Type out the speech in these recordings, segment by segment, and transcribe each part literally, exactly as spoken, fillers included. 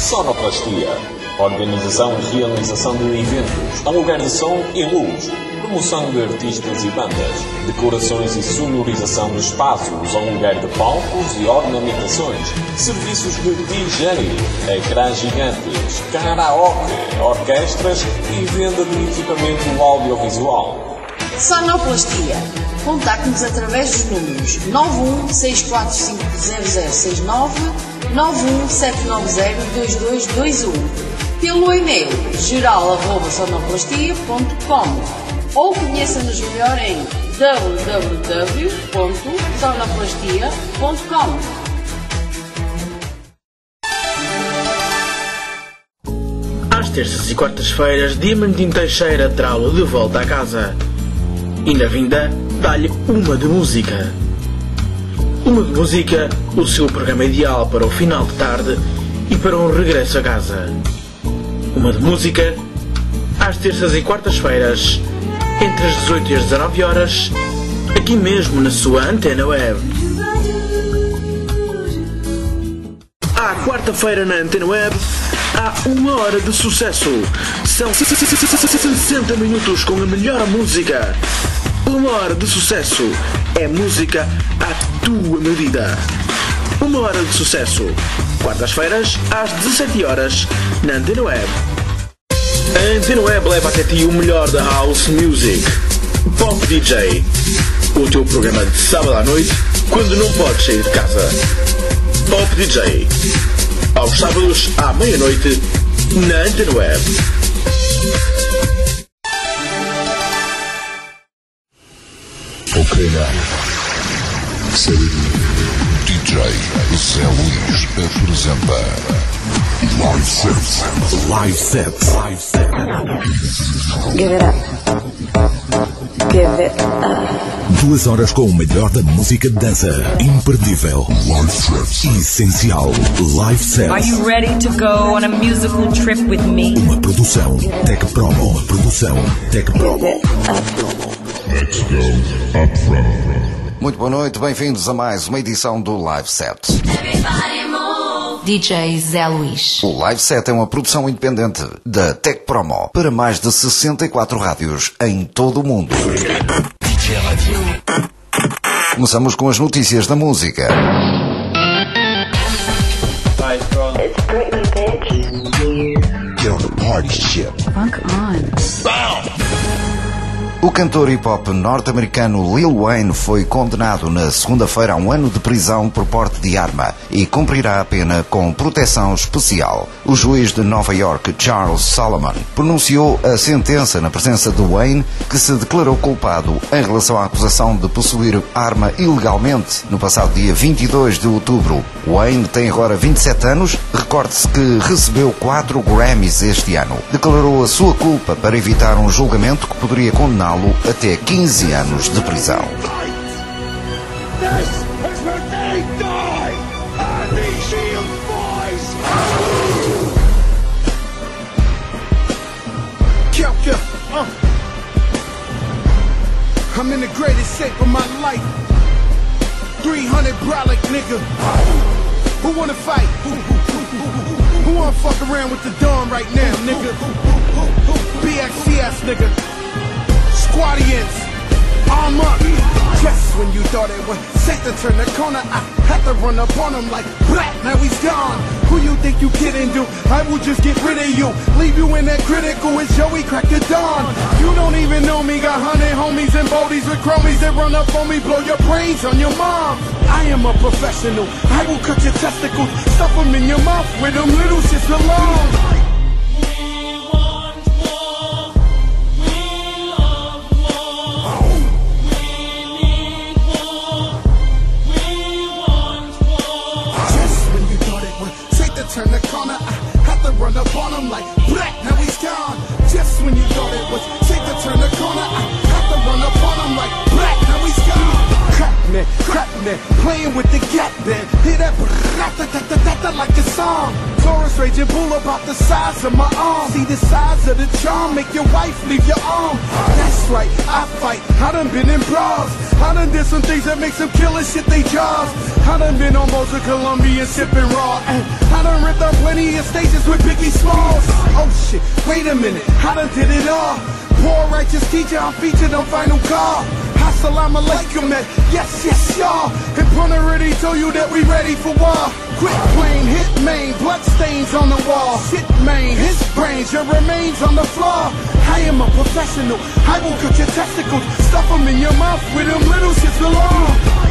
Sonoplastia. Organização e realização de eventos, aluguer de som e luz, promoção de artistas e bandas, decorações e sonorização de espaços, aluguer de palcos e ornamentações, serviços de D J, ecrãs gigantes, karaoke, orquestras e venda de equipamento audiovisual. Sonoplastia. Contacte-nos através dos números nove um seis quatro cinco zero zero seis nove, nove um sete nove zero dois dois dois um, pelo e-mail geral arroba sonoplastia ponto com ou conheça-nos melhor em w w w ponto sonoplastia ponto com. Às terças e quartas-feiras, Diamantino Teixeira trá-lo de volta à casa. E na vinda, dá-lhe uma de música. Uma de música, o seu programa ideal para o final de tarde e para um regresso a casa. Uma de música, às terças e quartas-feiras, entre as dezoito e as dezanove horas, aqui mesmo na sua Antena Web. À quarta-feira na Antena Web, há uma hora de sucesso. São sessenta minutos com a melhor música. Uma hora de sucesso é música à tua medida. Uma hora de sucesso. Quartas-feiras, às dezassete horas, na Antena Web. A Antena Web leva até ti o melhor da House Music. Pop D J. O teu programa de sábado à noite, quando não podes sair de casa. Pop D J. Aos sábados, à meia-noite, na Antena Web. Ok, now. D J Zé Luís apresenta Live Set. Live Set. Live Set. Give it up. Give it up. Duas horas com o melhor da música de dança. Imperdível. Live Set. Essencial. Live Set. Are you ready to go on a musical trip with me? Uma produção Tech Promo. Uma produção Tech Promo. Let's go up front. Muito boa noite, bem-vindos a mais uma edição do Live Set. D J Zé Luís. O Live Set é uma produção independente da Tech Promo para mais de sessenta e quatro rádios em todo o mundo. Começamos com as notícias da música. It's Britney, bitch. Get on the party ship. Funk on. Bow! O cantor hip-hop norte-americano Lil Wayne foi condenado na segunda-feira a um ano de prisão por porte de arma e cumprirá a pena com proteção especial. O juiz de Nova York, Charles Solomon, pronunciou a sentença na presença de Wayne, que se declarou culpado em relação à acusação de possuir arma ilegalmente no passado dia vinte e dois de outubro. Wayne tem agora vinte e sete anos, recorde-se que recebeu quatro Grammys este ano. Declarou a sua culpa para evitar um julgamento que poderia condená-lo até quinze anos de prisão. I'm in the greatest shape of my life. three hundred brolic nigga. Who wanna fight? Who wanna fuck around with the dawn right now, nigga? B X C S nigga. Squadians, arm up. Just when you thought it was safe to turn the corner, I had to run up on him like black, now he's gone. Who you think you kidding, dude? I will just get rid of you, leave you in that critical as Joey cracked the dawn. You don't even know me, got hundred homies and boldies with chromies that run up on me, blow your brains on your mom. I am a professional, I will cut your testicles, stuff them in your mouth where them little shits belong. Turn the corner, I had to run up on him like black, now he's gone. Just when you thought it was safe to turn the corner, I had to run up on him like black, now he's gone. Crap man, crap man, playing with the gap man. Hear that like a song. Taurus rage Raging bull about the size of my arm. See the size of the charm, make your wife leave your arm. That's right, I fight, I done been in bras. I done did some things that make some killers shit they jaws. I done been on most of Columbia sipping raw. And I done ripped up plenty of stages with Biggie Smalls. Oh shit, wait a minute, I done did it all. Poor righteous teacher, I'm featured on Final Call. Assalamu alaikum, man. Yes, yes, y'all. And Pun already told you that we ready for war. Quit playing hit main, blood stains on the wall. Shit main, his brains, your remains on the floor. I am a professional, I will cut your testicles, stuff them in your mouth with them little shits along.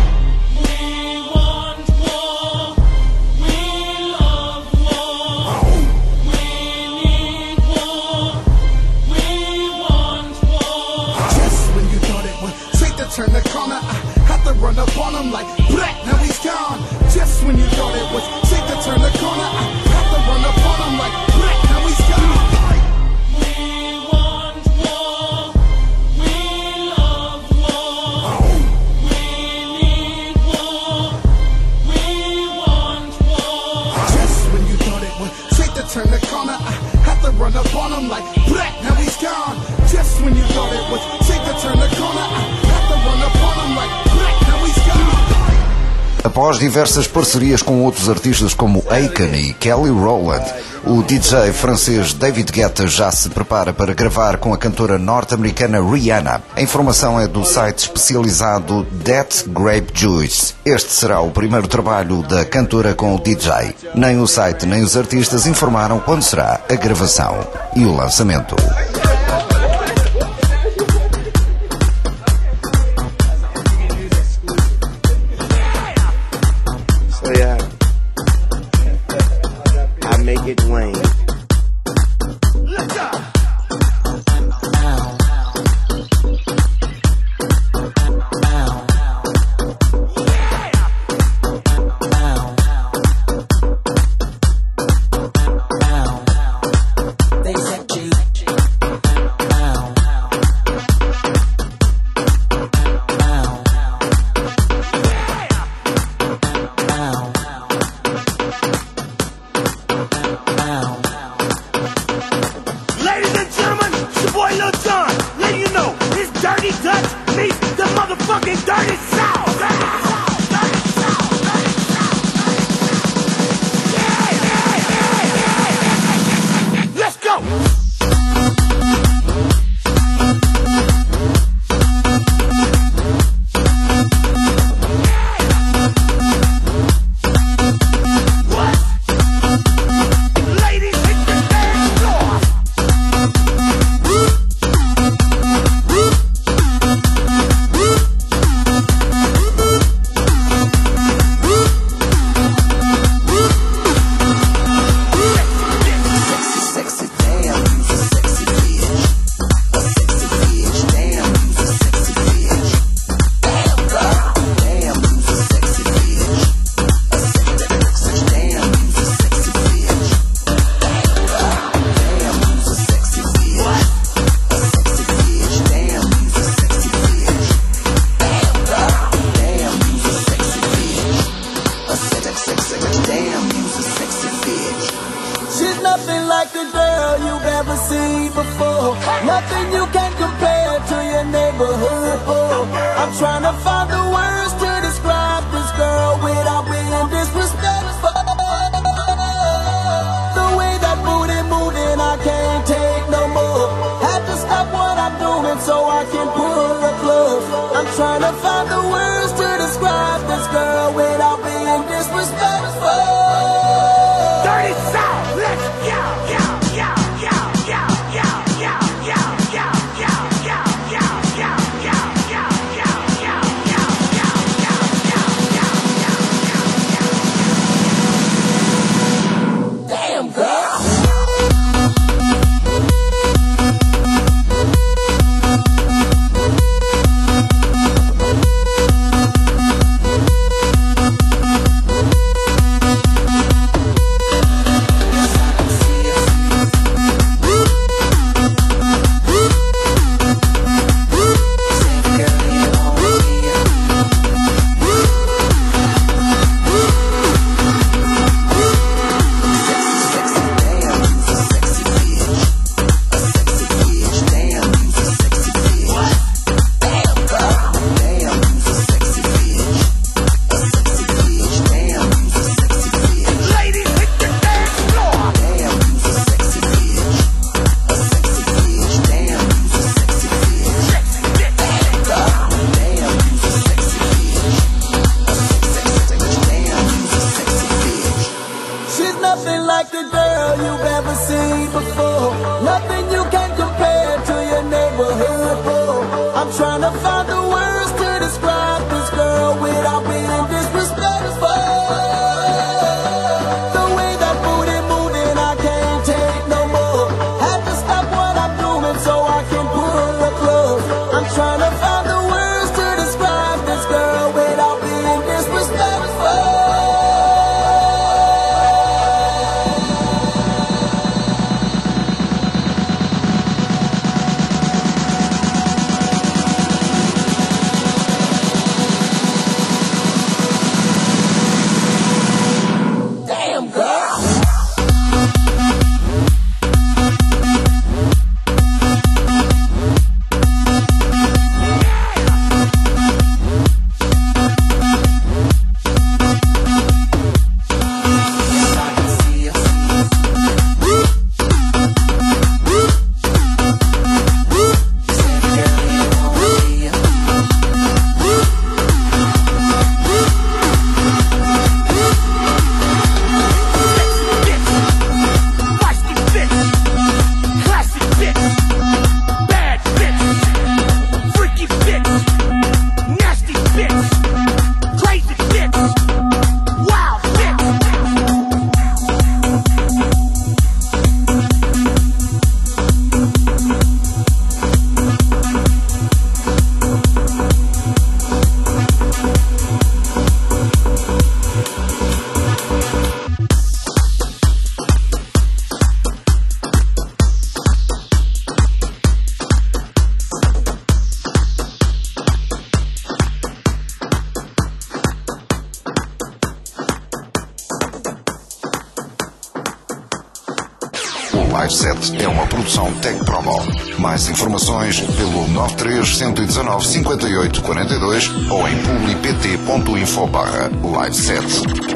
Turn the corner, I had to run up on him like black, now he's gone. Just when you thought it was safe to turn the corner, I had to run up on him like black, now he's gone. We want war, we love war, we need war, we want war. Just when you thought it was safe to turn the corner, I had to run up on him like black, now he's gone. Just when you thought it was safe to turn the corner, I Após diversas parcerias com outros artistas como Akon e Kelly Rowland, o D J francês David Guetta já se prepara para gravar com a cantora norte-americana Rihanna. A informação é do site especializado That Grape Juice. Este será o primeiro trabalho da cantora com o D J. Nem o site nem os artistas informaram quando será a gravação e o lançamento. It Wayne. nothing like the girl you've ever seen before. Nothing you can compare to your neighborhood boy. I'm trying to find the words to describe this girl without being disrespectful. The way that booty moving, I can't take no more. Had to stop what I'm doing so I can pull her close. I'm trying to find the words to describe this girl without being disrespectful. Live Set é uma produção Tech Promo. Mais informações pelo nove três um um nove cinco oito quatro dois ou em publipt ponto info barra live set.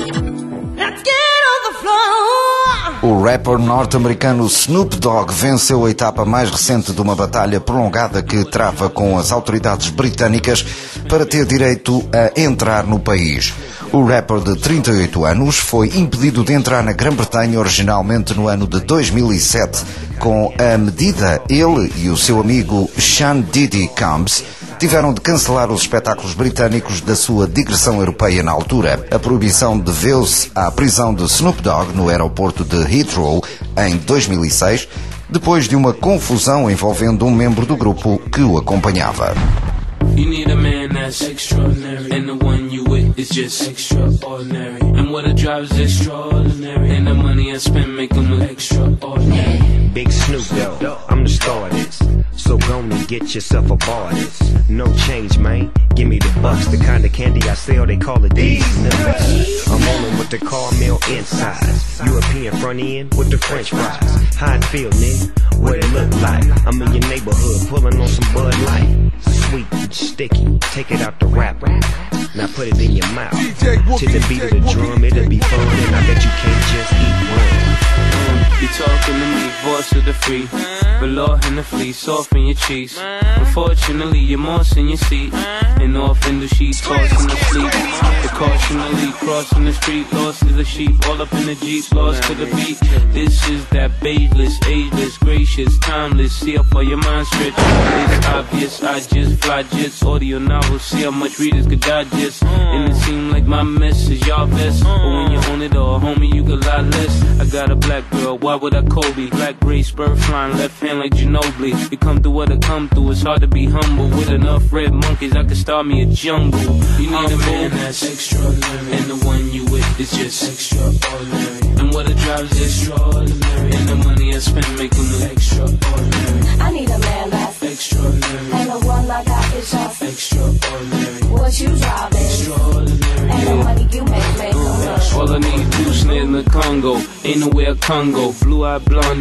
O rapper norte-americano Snoop Dogg venceu a etapa mais recente de uma batalha prolongada que trava com as autoridades britânicas para ter direito a entrar no país. O rapper de trinta e oito anos foi impedido de entrar na Grã-Bretanha originalmente no ano de dois mil e sete. Com a medida, ele e o seu amigo Sean Diddy Combs tiveram de cancelar os espetáculos britânicos da sua digressão europeia na altura. A proibição deveu-se à prisão de Snoop Dogg no aeroporto de Heathrow em dois mil e seis, depois de uma confusão envolvendo um membro do grupo que o acompanhava. You need a man that's extraordinary, and the one you with is just extraordinary. And what I drive is extraordinary, and the money I spend make them look extraordinary. Big Snoop Dogg, I'm the star of this, so go and get yourself a bar of this. No change, man, give me the bucks, the kind of candy I sell, they call it these nuts. I'm rolling with the caramel insides, European front end with the French fries. How it feel, nigga? What it look like? I'm in your neighborhood, pulling on some Bud Light. Sweet and sticky, take it out the wrapper. Now put it in your mouth. To the beat of the drum, it'll be fun, and I bet you can't just eat one. You talking to me, voice of the free, below in the fleece, soften your cheeks. Unfortunately, you're moss in your seat, and off in the sheet, tossing asleep. Precautionally crossing the street, lost to the sheep, all up in the Jeep, lost to the beat. This is that beige-less, ageless, gracious, timeless. See how far your mind stretch. It's obvious, I just fly jets, audio novels. See how much readers could digest. And it seemed like my mess is y'all best, but when you own it all, homie, you could lie less. I got a black girl, why would I Kobe? Black race, bird flying, left hand like Ginobili. You come through what I come through, it's hard to be humble. With enough red monkeys, I could start me a jungle. You need a man that's extraordinary, and the one you with is just extraordinary. And what I drive is extraordinary, and the money I spend make them look extraordinary. I need a man that's extraordinary, and the one I got is just extraordinary. What you drive is extraordinary, and the money you make make them look. All I need two snares in the Congo, ain't nowhere Congo. Blue-eyed blondo,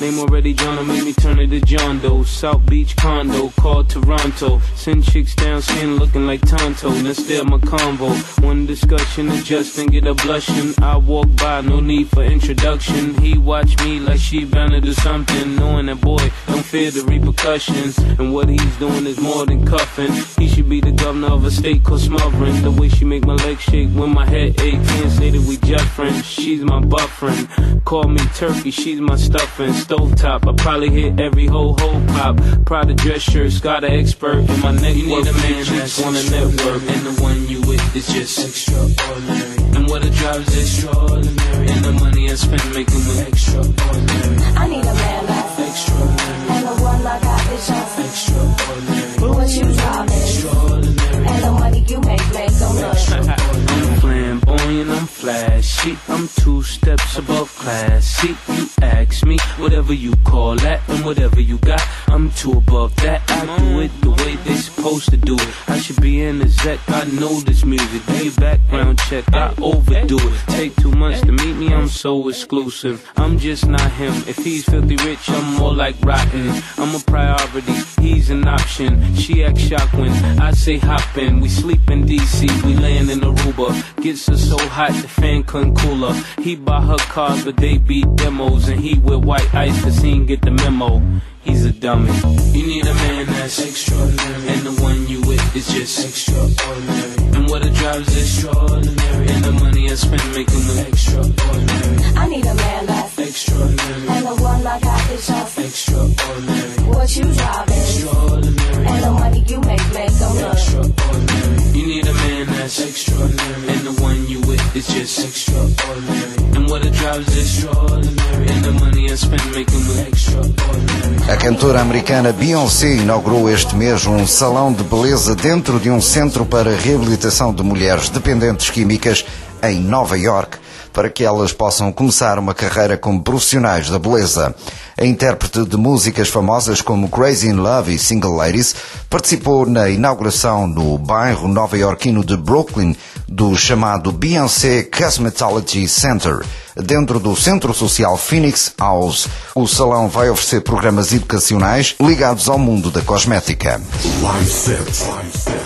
Name already drawn to make me turn it to John Doe. South Beach condo called Toronto. Send chicks down skin looking like Tonto. Then stare my convo. One discussion adjusting, get a blushing. I walk by, no need for introduction. He watch me like she bound to do something, knowing that boy don't fear the repercussions. And what he's doing is more than cuffing. He should be the governor of a state called smothering. The way she make my legs shake when my head ache. Can't say that we just friends. She's my buffering. Call me turkey, she's my stuffing. Stovetop, I probably hit every whole whole pop. Prada dress shirt, got an expert in my network. You need a man that's on a network, and the one you with is just extraordinary. And what a drive is extraordinary. And the money I spend making me extraordinary. I need a man that's extraordinary. And the one I got is just extraordinary. But what you drive is extraordinary. And the money you make makes them look I'm flamboyant, I'm flashy. I'm two steps above classy. You ask me, whatever you call that, and whatever you got, I'm two above that. I do it the way they supposed to do it. I should be in the Zec, I know this music. Do your background check, I overdo it. Take two months to meet me, I'm so exclusive. I'm just not him. If he's filthy rich, I'm more like rotten. I'm a priority, he's an option. She acts shocked when I say hop in. We sleep in D C, we layin' in Aruba. Gets her so hot the fan couldn't cool her. He buy her cars but they be demos. And he wear white ice cause he ain't get the memo. He's a dummy. You need a man that's extraordinary. And the one you with is just extraordinary. And what a drive is extraordinary. And the money I spend making me extraordinary. I need a man that's extraordinary. And the one I got is just extraordinary. What you drive is extraordinary. And the money you make makes them look extraordinary. You need a man that's extraordinary. And the one you with is just extraordinary. And what a drive is extraordinary. And the money I spend making me extraordinary. A cantora americana Beyoncé inaugurou este mês um salão de beleza dentro de um centro para reabilitação de mulheres dependentes químicas em Nova York, para que elas possam começar uma carreira como profissionais da beleza. A intérprete de músicas famosas como Crazy in Love e Single Ladies participou na inauguração no bairro nova-iorquino de Brooklyn do chamado Beyoncé Cosmetology Center, dentro do Centro Social Phoenix House. O salão vai oferecer programas educacionais ligados ao mundo da cosmética. Live set. Live set.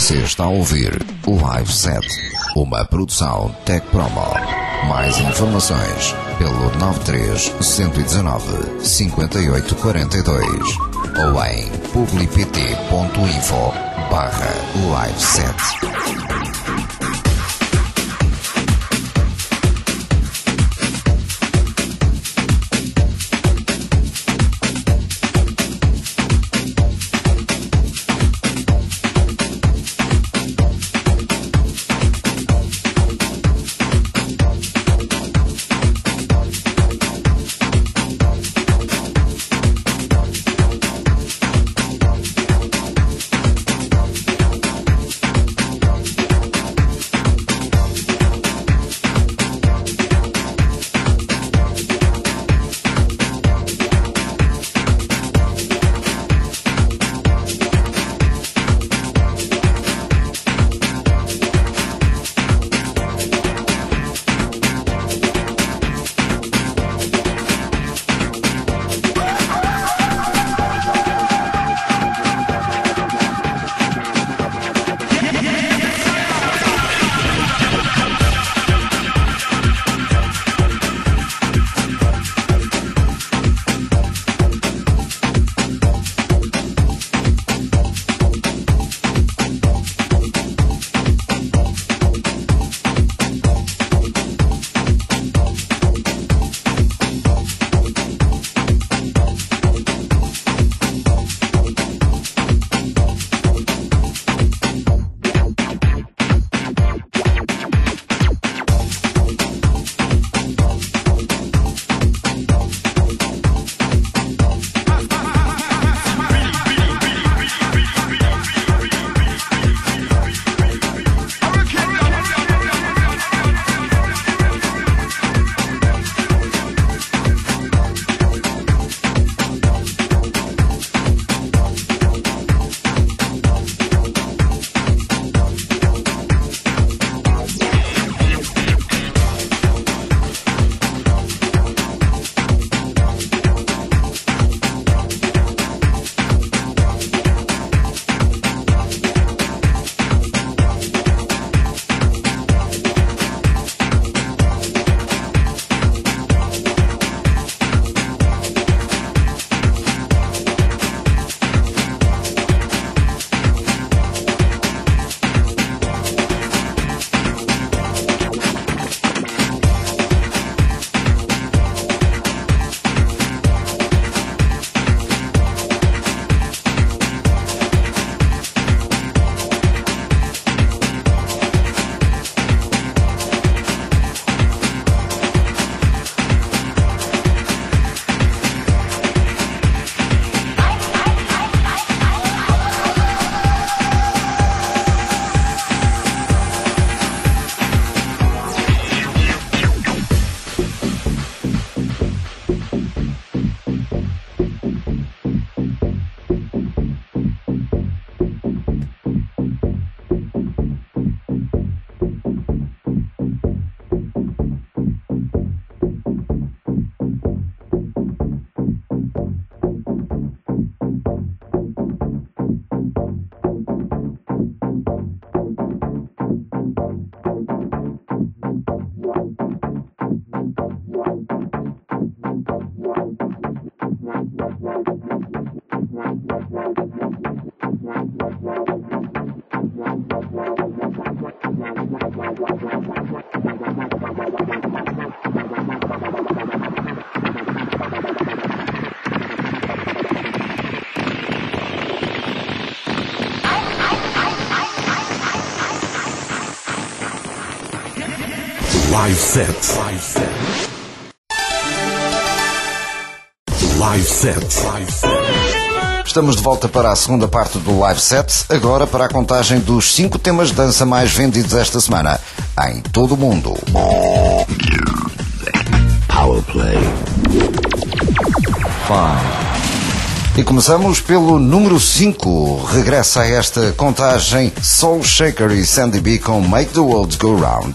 Você está a ouvir o Live Set, uma produção Tech Promo. Mais informações pelo nove três um nove cinco oito quatro dois ou em publipt ponto info barra live set. Live Set. Live Set. Live Set. Estamos de volta para a segunda parte do Live Set, agora para a contagem dos cinco temas de dança mais vendidos esta semana em todo o mundo. Power Play. Five. E começamos pelo número cinco. Regressa a esta contagem Soul Shaker e Sandy B com Make the World Go Round.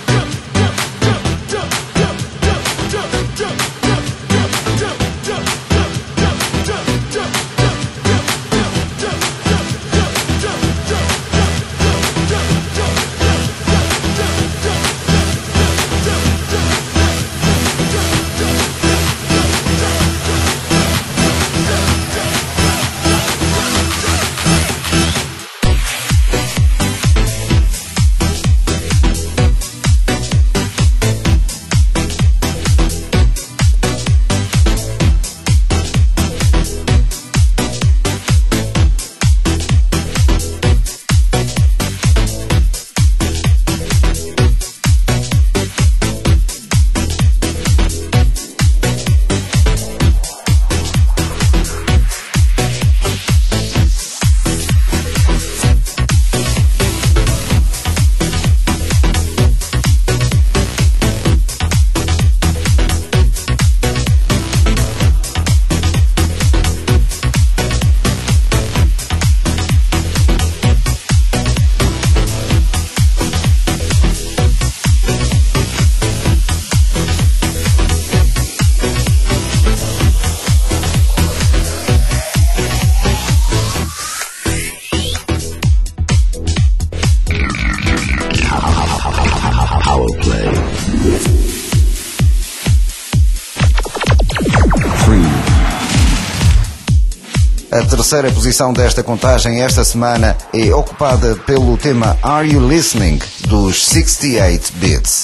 A terceira posição desta contagem esta semana é ocupada pelo tema Are You Listening, dos sixty-eight bits.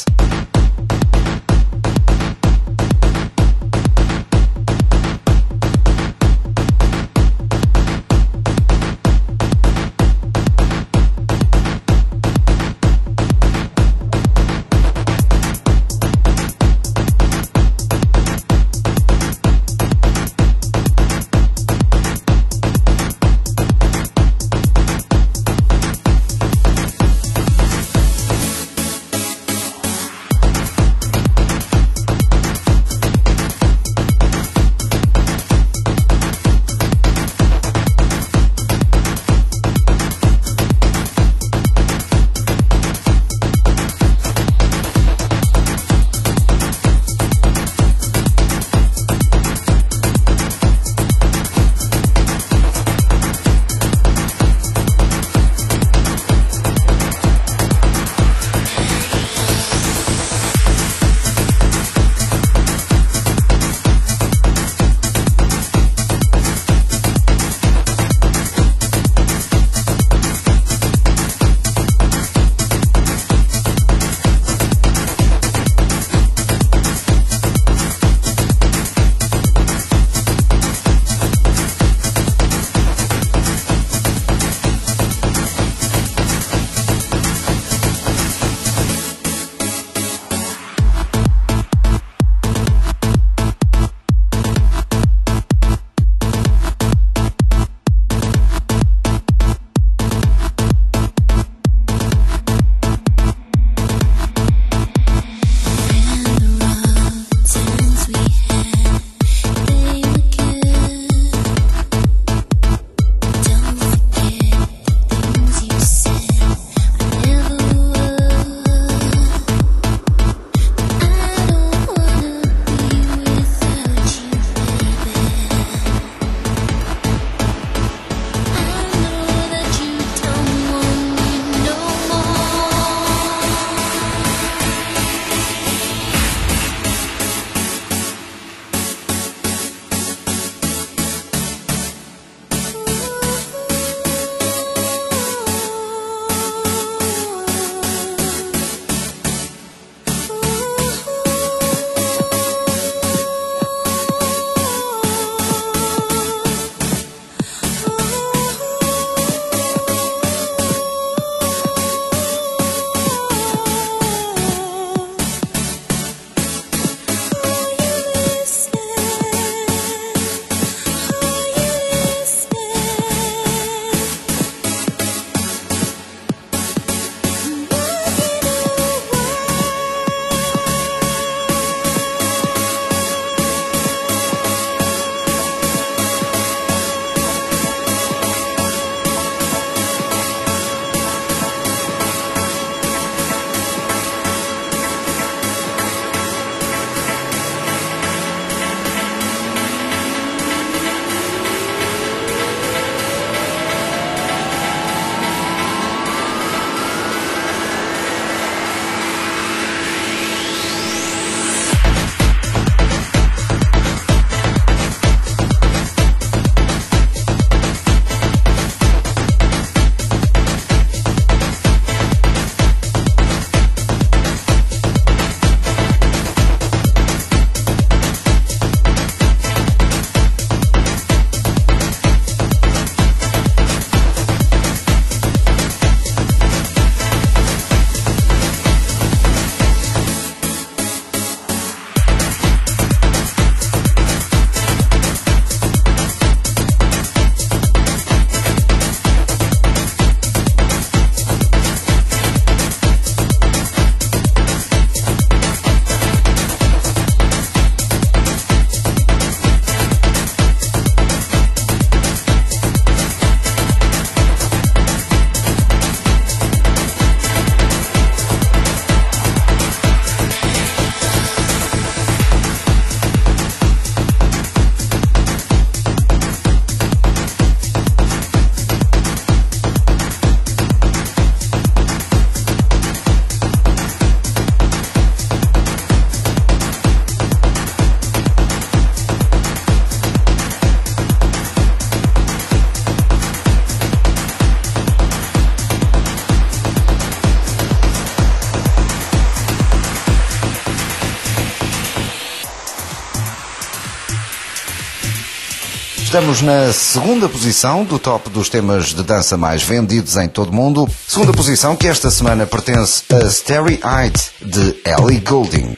Estamos na segunda posição do top dos temas de dança mais vendidos em todo o mundo. Segunda posição que esta semana pertence a Starry Eyed, de Ellie Goulding.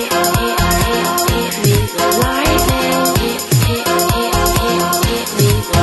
Right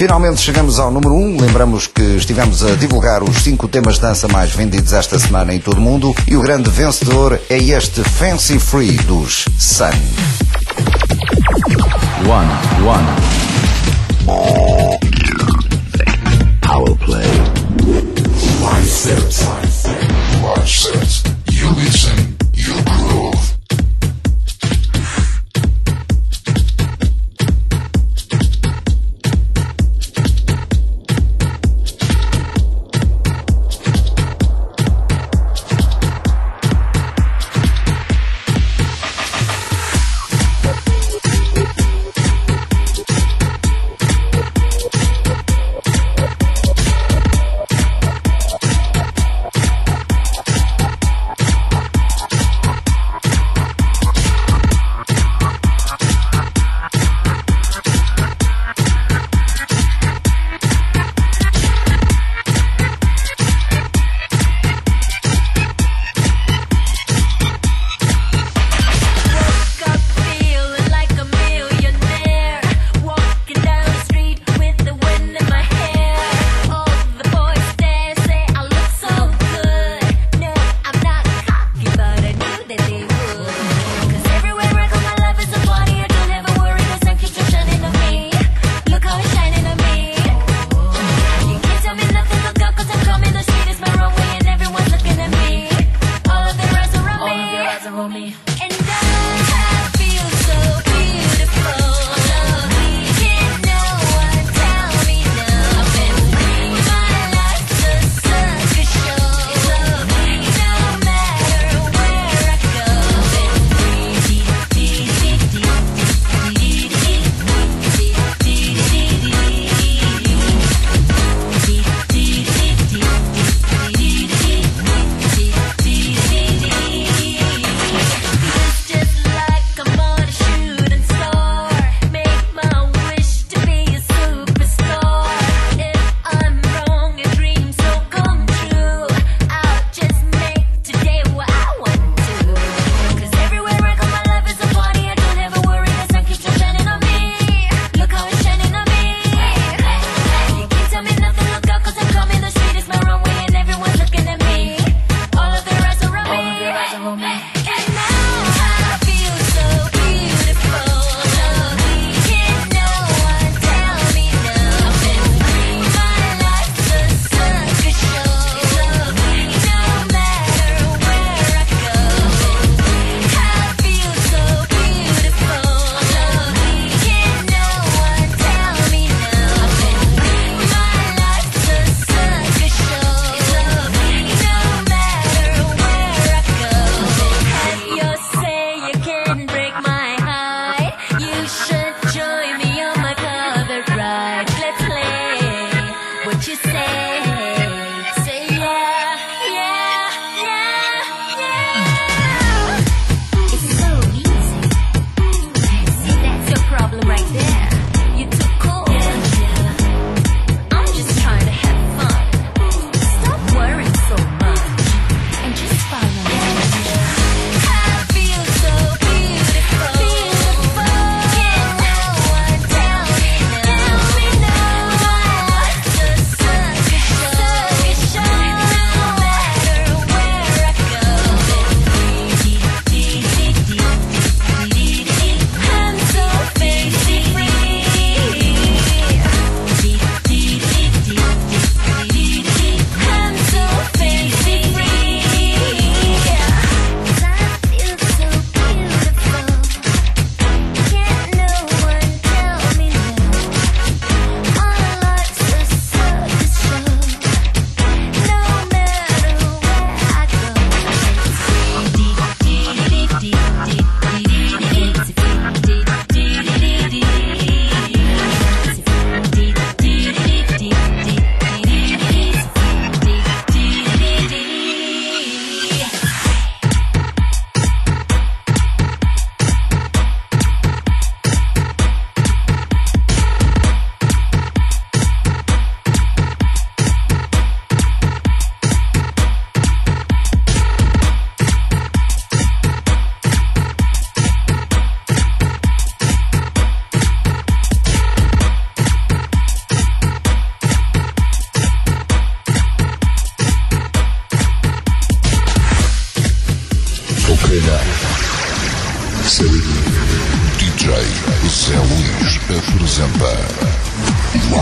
Finalmente chegamos ao número um. Lembramos que estivemos a divulgar os cinco temas de dança mais vendidos esta semana em todo o mundo e o grande vencedor é este Fancy Free dos Sun. One, one. Power play. Live sets. Live sets. You listen, you groove.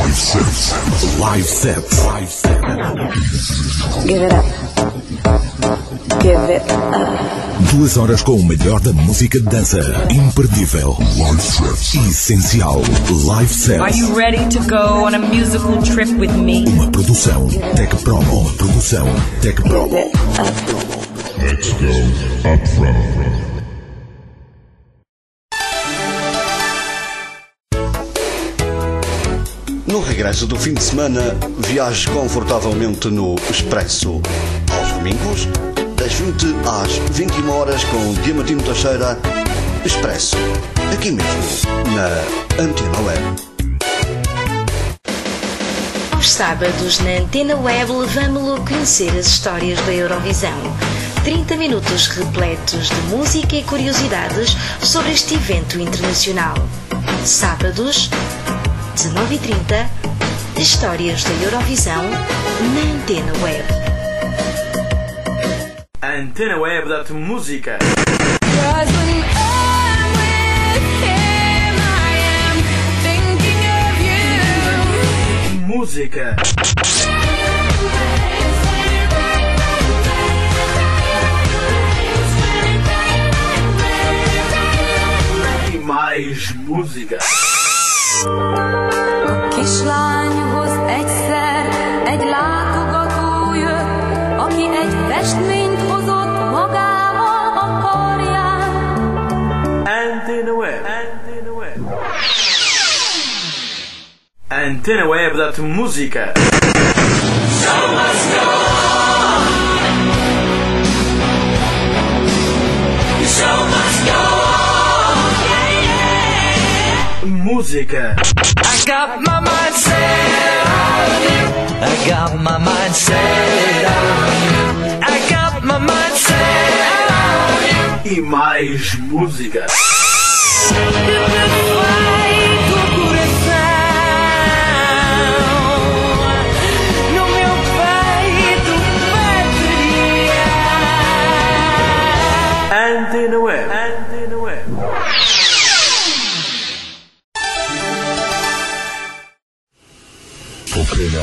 Live set. Live set. Live set. Give it up. Give it up. Duas horas com o melhor da música de dança. Imperdível. Live set. Essencial. Live set. Are you ready to go on a musical trip with me? Uma produção Tech Promo. Uma produção Tech Promo. Let's go up front. No regresso do fim de semana, viaje confortavelmente no Expresso. Aos domingos, das vinte às vinte e uma horas com Diamantino Teixeira. Expresso. Aqui mesmo, na Antena Web. Aos sábados, na Antena Web, levamo-lo a conhecer as histórias da Eurovisão. trinta minutos repletos de música e curiosidades sobre este evento internacional. Sábados, dezenove e trinta, histórias da Eurovisão na Antena Web. Antena Web dá-te música. Música. E mais música. Kislány, hoz egyszer egy látogatója, aki egy festményt hozott magával a karján. Antena Web. Antena Web. Antena Web dá-te música. Show must go on. The show must go on. Yeah, yeah. Música. I got my mind set on you. I got my mind set on you. I got my mind set on you. E mais música. Antena Web. Antena Web. Opera.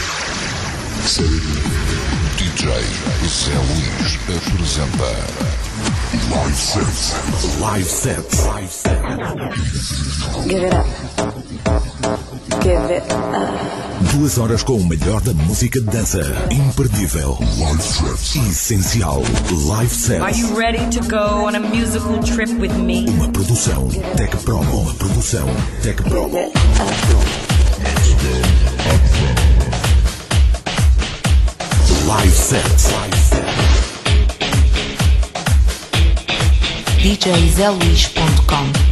D J Zé Luís apresenta Live Set. Live Set. Live Set. Give it up. Give it up. Duas horas com o melhor da música de dança. Imperdível. Live Set. Essencial. Live Set. Are you ready to go on a musical trip with me? Uma produção Tech Promo. Uma produção Tech Promo. Live Set. Live Set. D J zé luís ponto com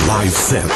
Live Set.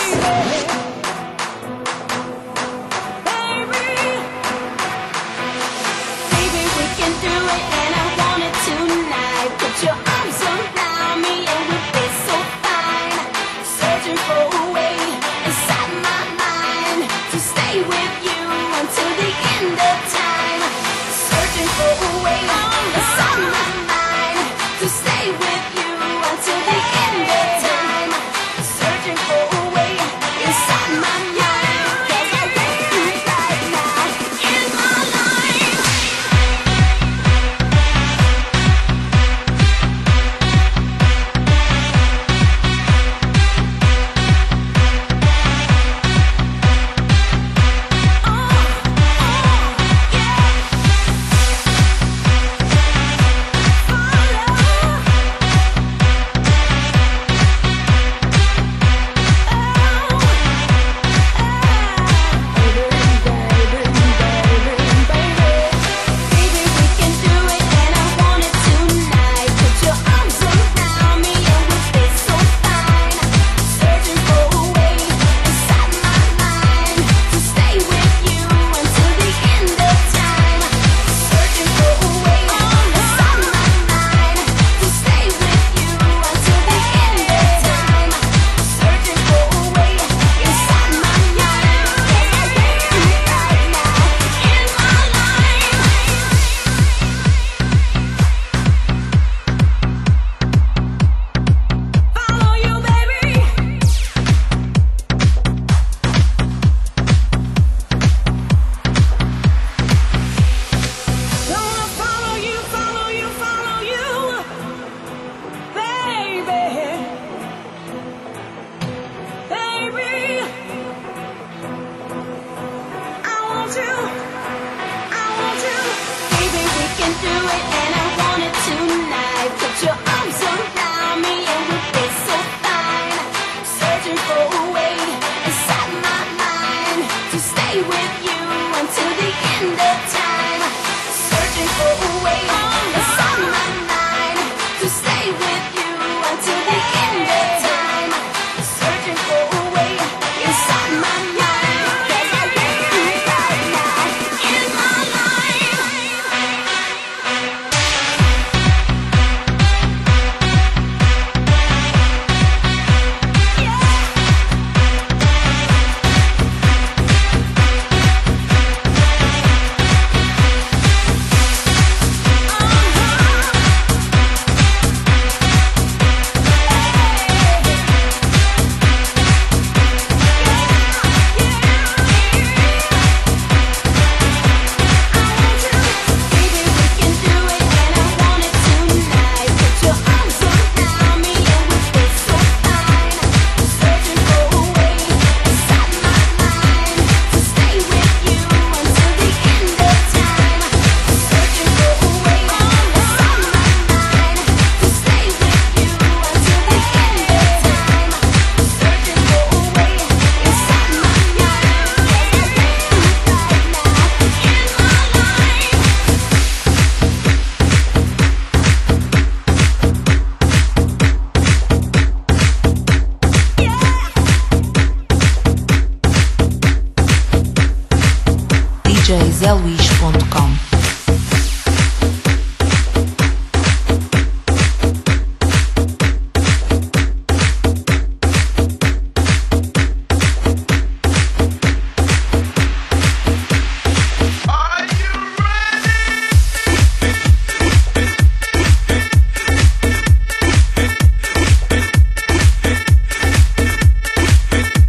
D J zé luís ponto com.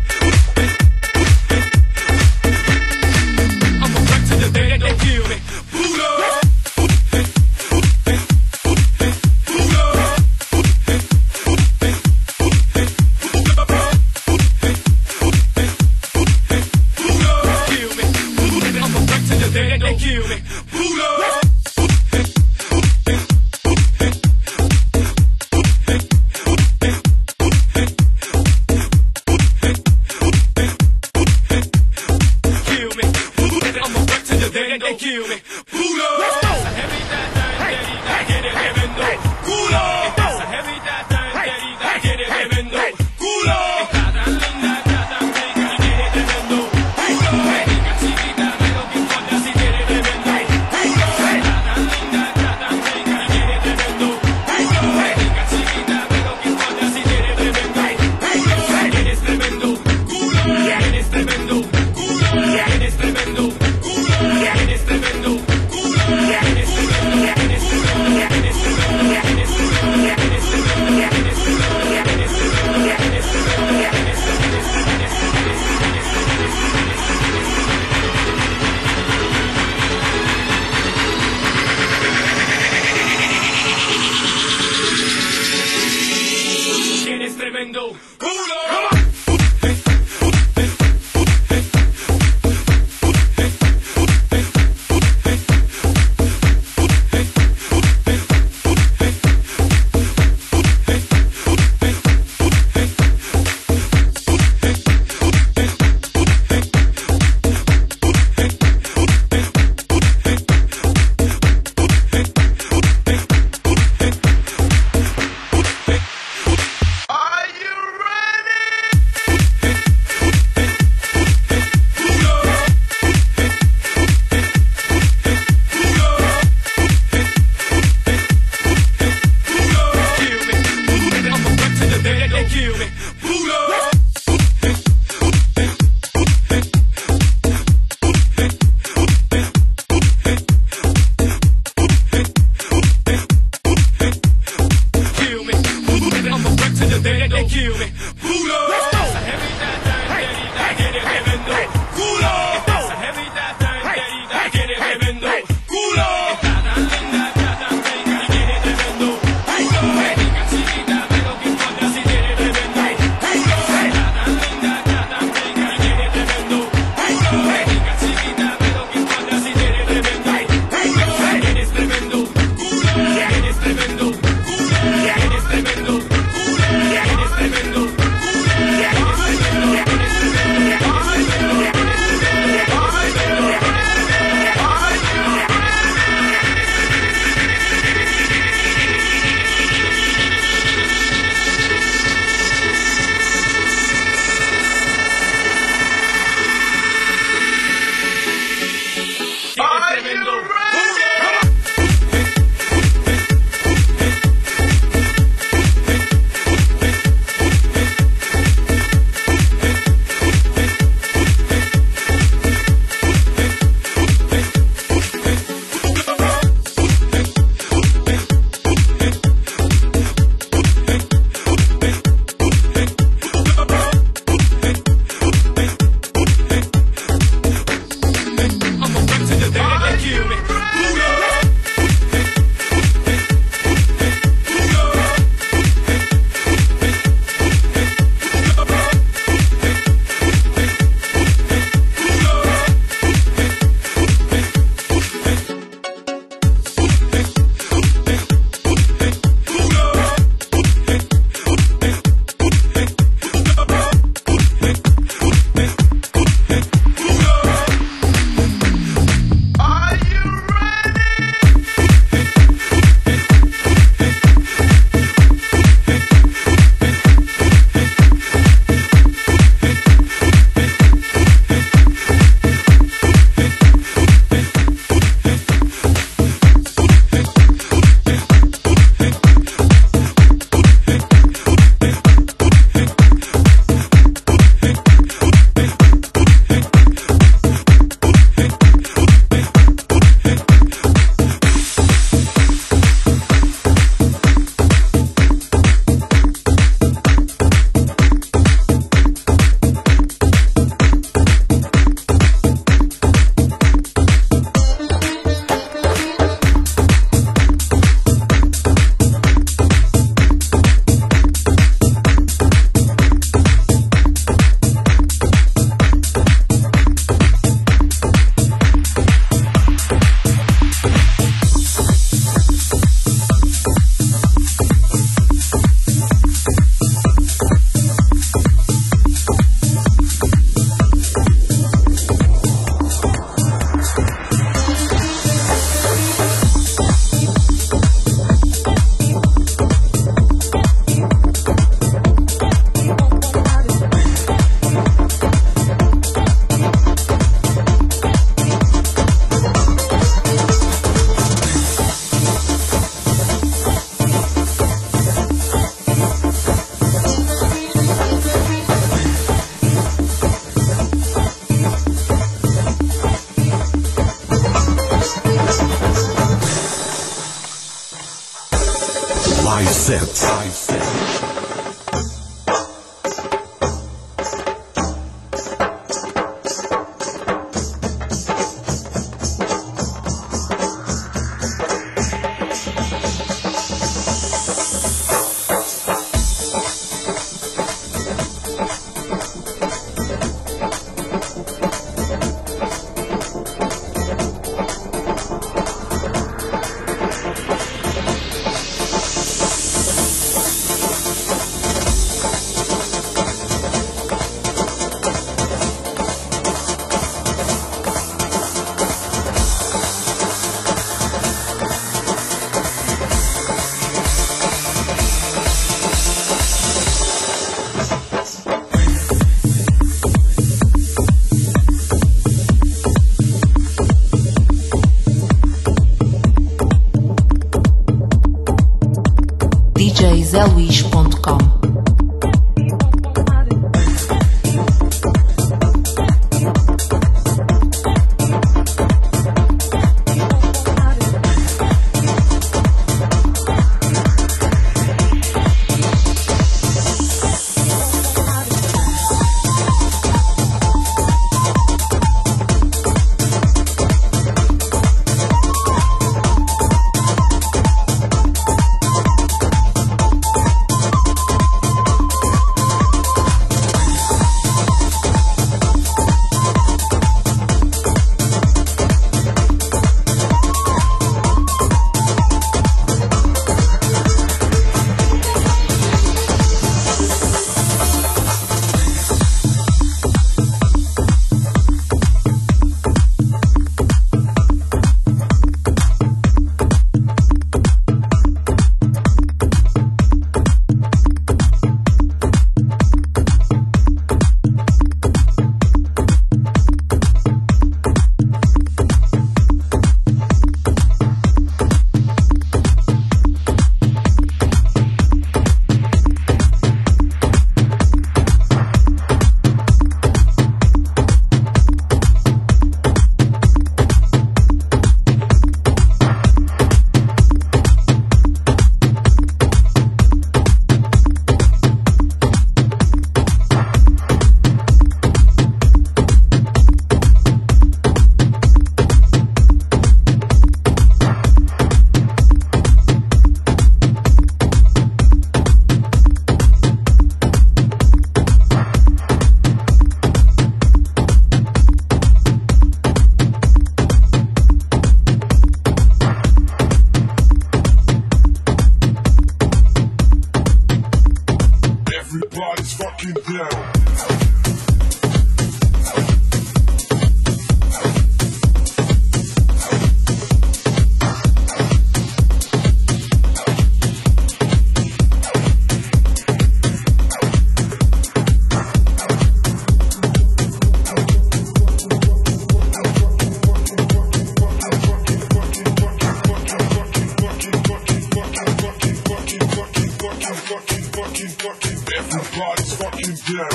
I'ma back to the day that they feel me. Live set. Live set.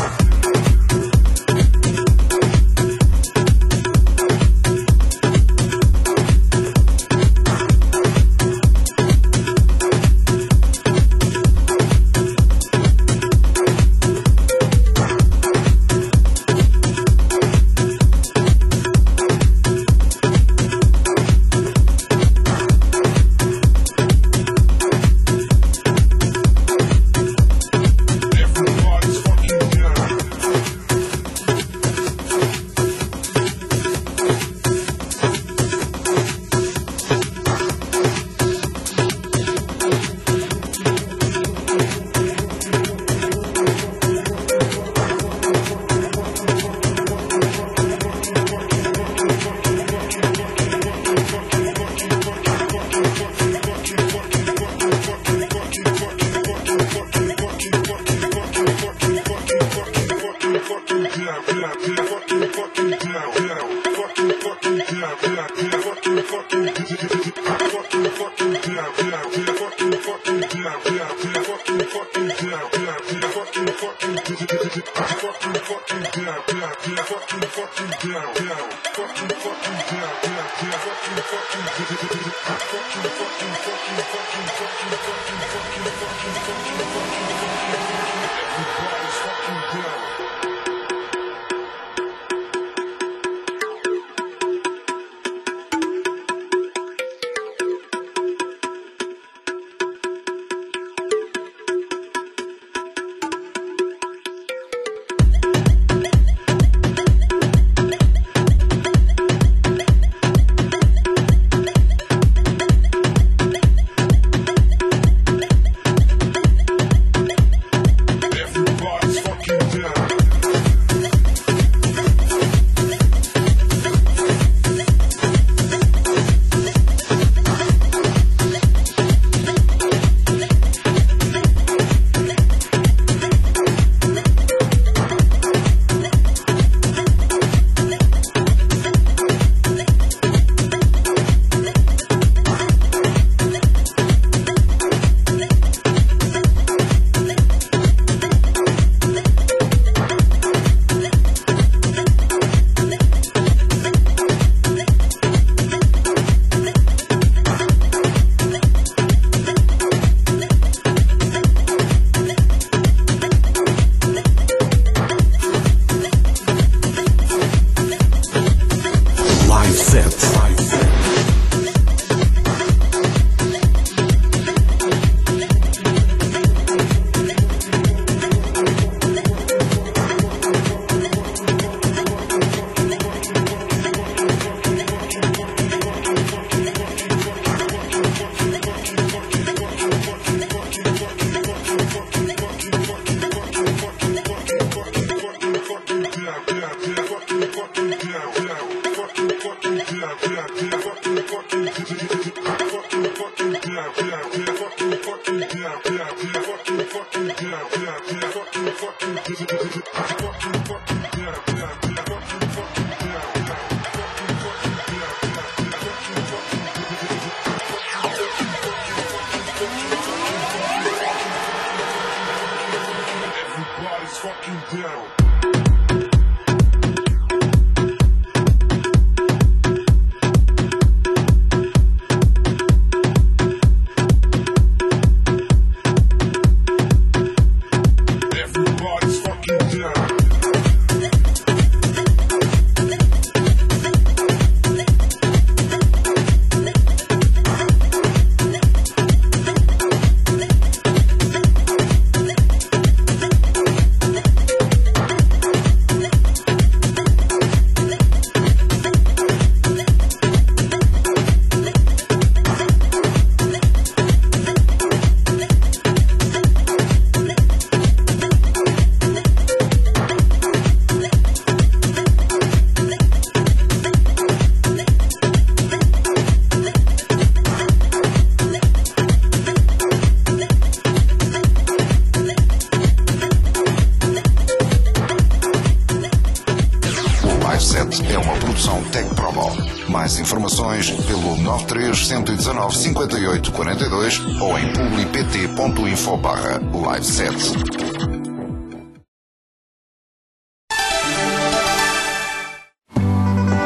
Mais informações pelo nove três um um nove cinco oito quatro dois ou em publi p t ponto info barra live set.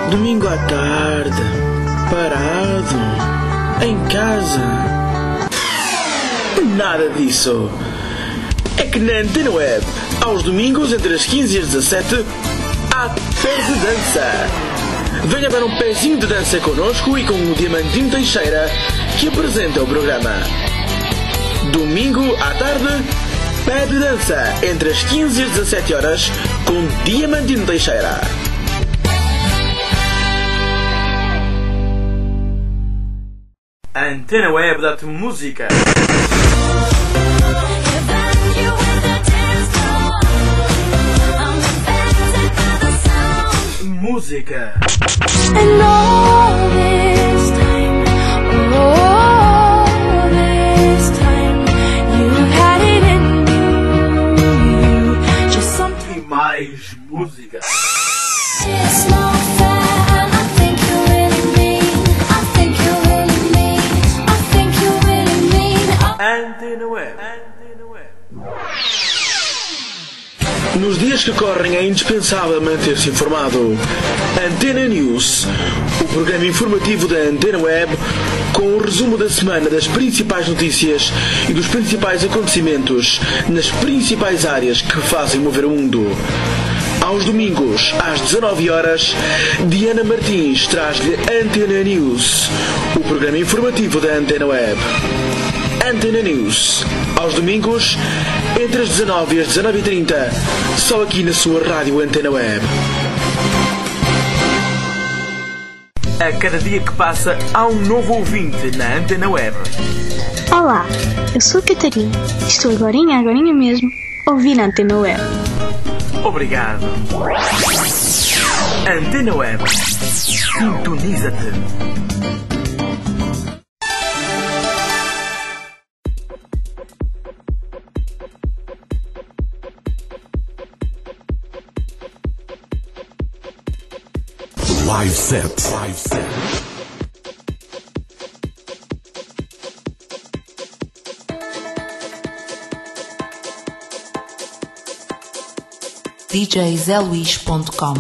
Domingo à tarde, parado, em casa. Nada disso. É que na Antena Web, aos domingos, entre as quinze e as dezassete, há Pé de Dança. Venha dar um pezinho de dança connosco e com o Diamantino Teixeira, que apresenta o programa. Domingo à tarde, Pé de Dança, entre as quinze e as dezassete horas, com Diamantino Teixeira. A Antena Web dá-te música. Música. And all this time, all this time, you've had it in you, just something. E mais música. It's not fair, and I think you really mean, I think you really mean, I think you really mean. Antena Web. Nos dias que correm é indispensável manter-se informado. Antena News, o programa informativo da Antena Web, com o resumo da semana das principais notícias e dos principais acontecimentos nas principais áreas que fazem mover o mundo. Aos domingos, às dezanove horas, Diana Martins traz-lhe Antena News, o programa informativo da Antena Web. Antena News, aos domingos, entre as dezanove e as dezanove e trinta, só aqui na sua rádio Antena Web. A cada dia que passa, há um novo ouvinte na Antena Web. Olá, eu sou a Catarina e estou agorinha, agorinha mesmo, a ouvir na Antena Web. Obrigado. Antena Web. Sintoniza-te. Live set. Live set. D J zé luís ponto com.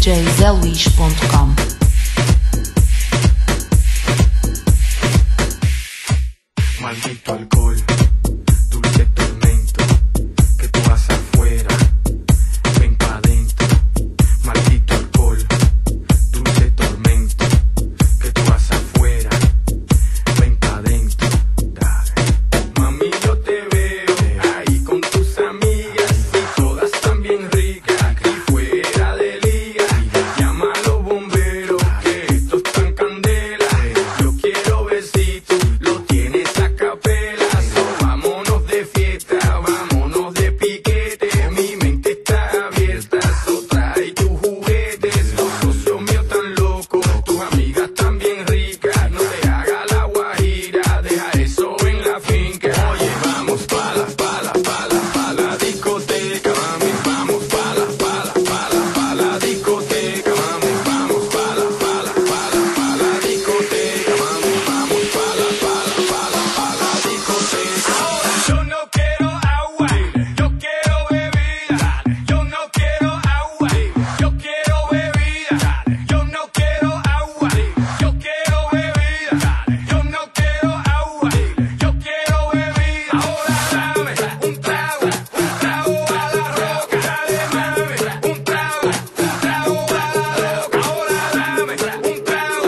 j zé luís ponto com. Maldito alcohol, dulce tormento, que tú vas afuera, ven pa' adentro. Maldito alcohol, dulce tormento, que tú vas afuera, ven pa' adentro. Dale. Mami, yo te veo ahí con tus amigas y todas tan bien ricas y fuera de liga. Llama a los bomberos que esto está en candela. Yo quiero besitos, lo tienes a capela. So, vámonos de fiesta, vámonos de piquete. Mi mente está abierta, so trae tus juguetes. Los socios míos tan locos, tus amigas tan bien ricas. No te hagas la guajira, deja eso en la finca. Oye, vamos pa' la, pa' la, pa' la, pa' la discoteca, mami. Vamos pa' la, pa' la, pa' la, pa' la discoteca, mami. Vamos pa' la, pa' la, pa' la, pa' la discoteca, mami. Vamos pa' la, pa' la, pa' la, pa' la discoteca. Yo no quiero agua, yo quiero bebida. Yo no quiero agua, yo quiero bebida. Yo no quiero agua, yo quiero bebida. Yo no quiero agua, yo quiero bebida. Ahora dame un trago, un trago a la roca. Dale, mami, un trago, un trago a la roca. Ahora dame un trago, un trago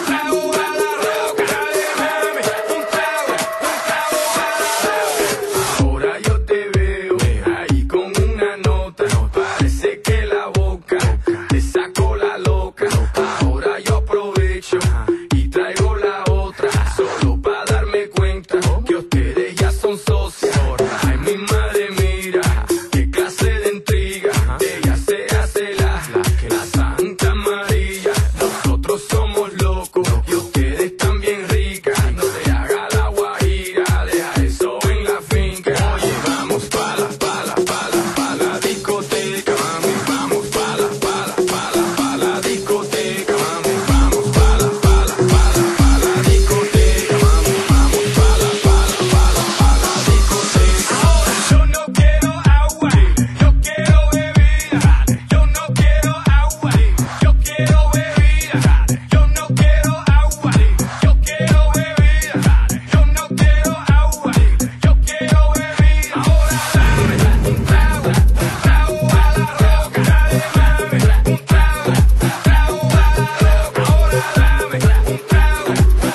a la roca. Dale, mami, un trago, un trago a la roca. Ahora yo te veo ahí con una nota. Parece que la boca te sacó la loca. Ahora yo aprovecho y traigo la otra, solo para darme cuenta que ustedes ya son socios. Ay, mi madre, mira qué clase de intriga. De ella se hace la, la Santa María. Nosotros somos locos y ustedes también ricas. No te haga la guajira, deja eso en la finca. Oye, vamos pa' la, pa' la, pa' la, pa' la discoteca, mami. Vamos pa' la, pa' la, pa' la, pa' la discoteca, mami. Vamos pa' la, pa' la, pa' la, pa' la discoteca, mami. Vamos pa' la, pa' la, pa' la, pa' la discoteca. Yo no quiero agua, yo quiero bebida. Yo no quiero agua, yo quiero bebida. Yo no quiero agua, yo quiero bebida. Yo no quiero agua, yo quiero bebida. Ahora dame un trago, un trago a la roca. Dale, mami, un trago, un trago a la roca. Ahora dame un trago, un trago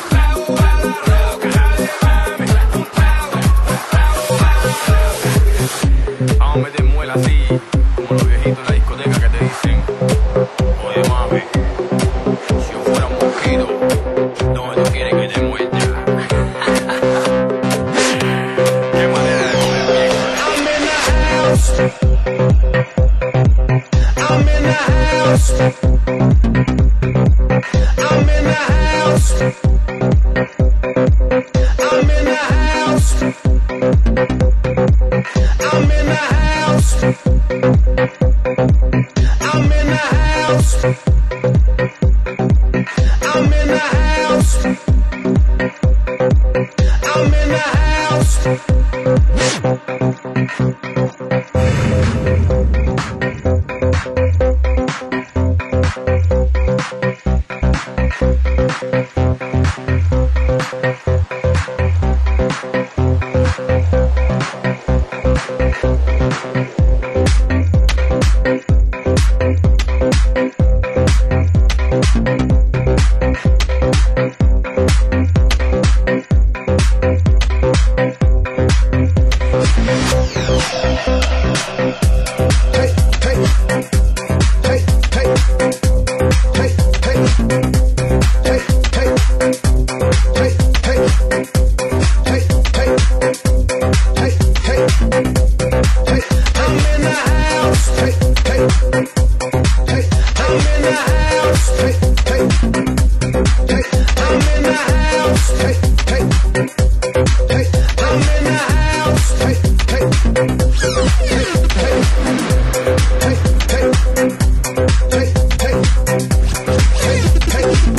a la roca. Dale, mami, un trago, un trago a la roca. Vamos a meter muela así, como los viejitos en la discoteca que te dicen: oye, mami, si yo fuera un mosquito, ¿dónde tú quieres que te muerda? Qué manera de comer bien. I'm in the house. I'm in the house. I'm in the house. I'm in the house. I'm in the house. I'm in the house. I'm in the house. I'm in the house. Hey,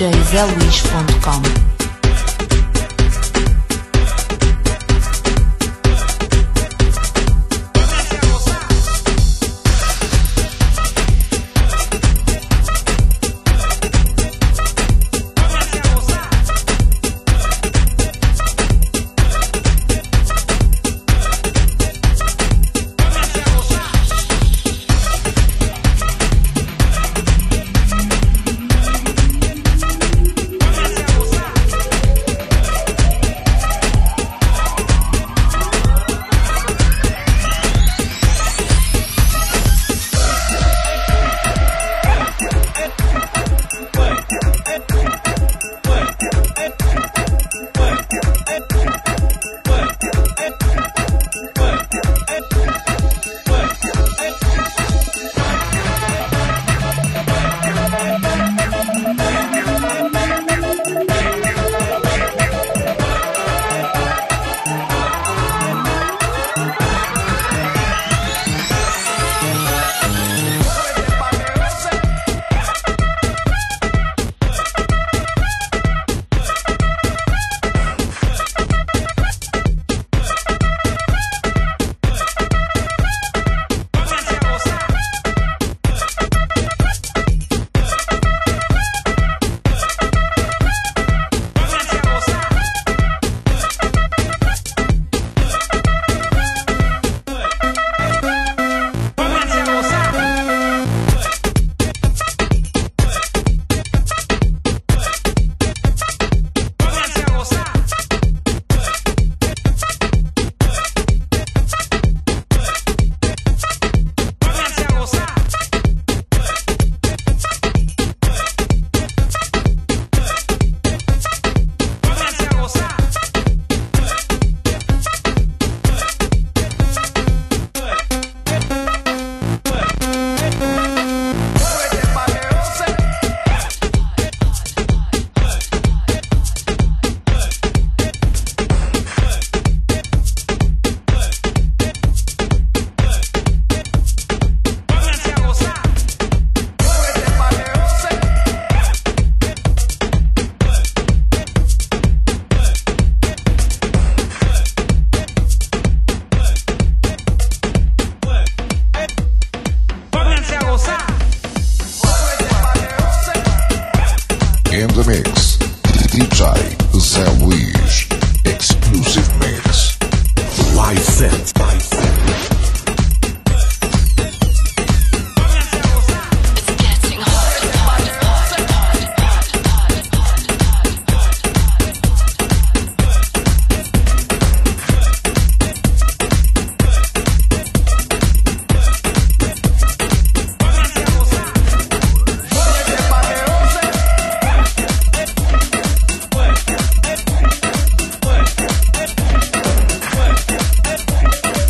j zé luís ponto com. In the mix, D J Zé Luís. Exclusive mix. Live set. Live set. What?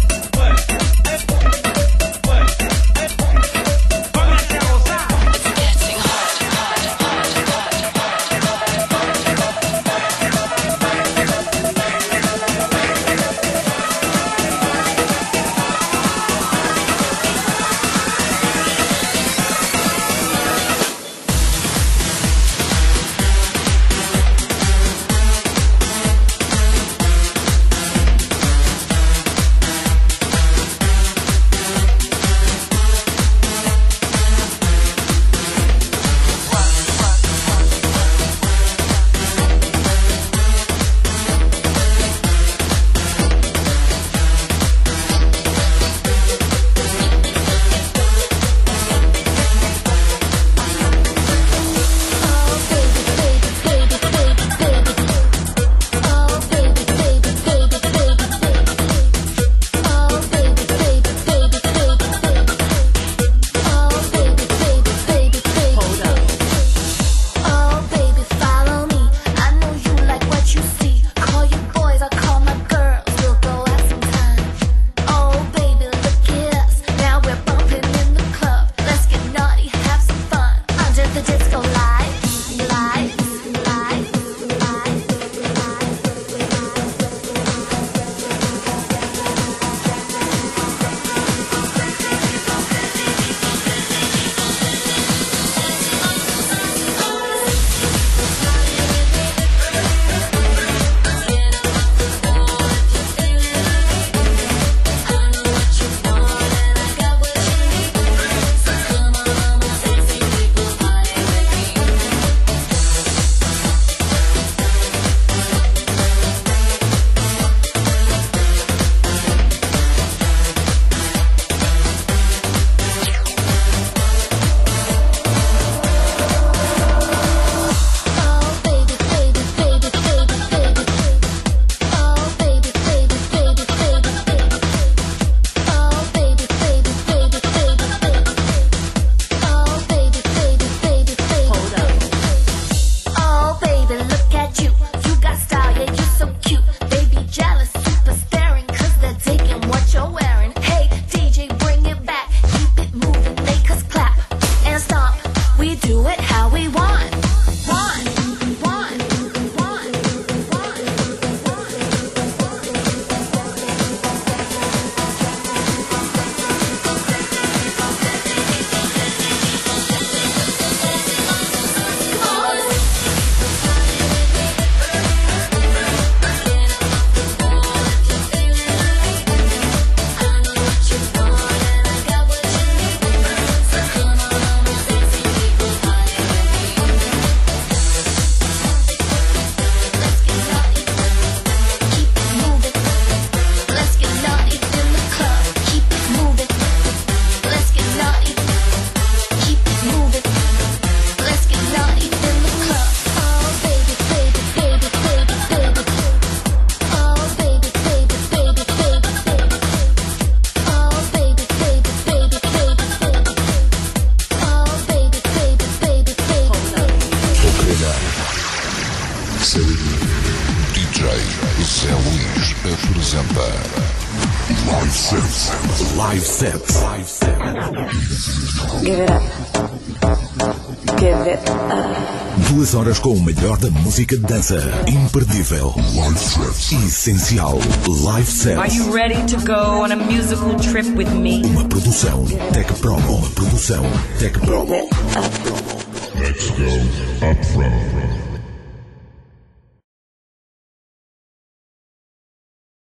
D J Zé Luís apresenta Live Set. Live Set. Live Set. Give it up. Give it up. Duas horas com o melhor da música de dança. Imperdível. Live Set. Essencial. Live Set. Are you ready to go on a musical trip with me? Uma produção Tech Promo. Uma produção Tech Promo. Let's go up front.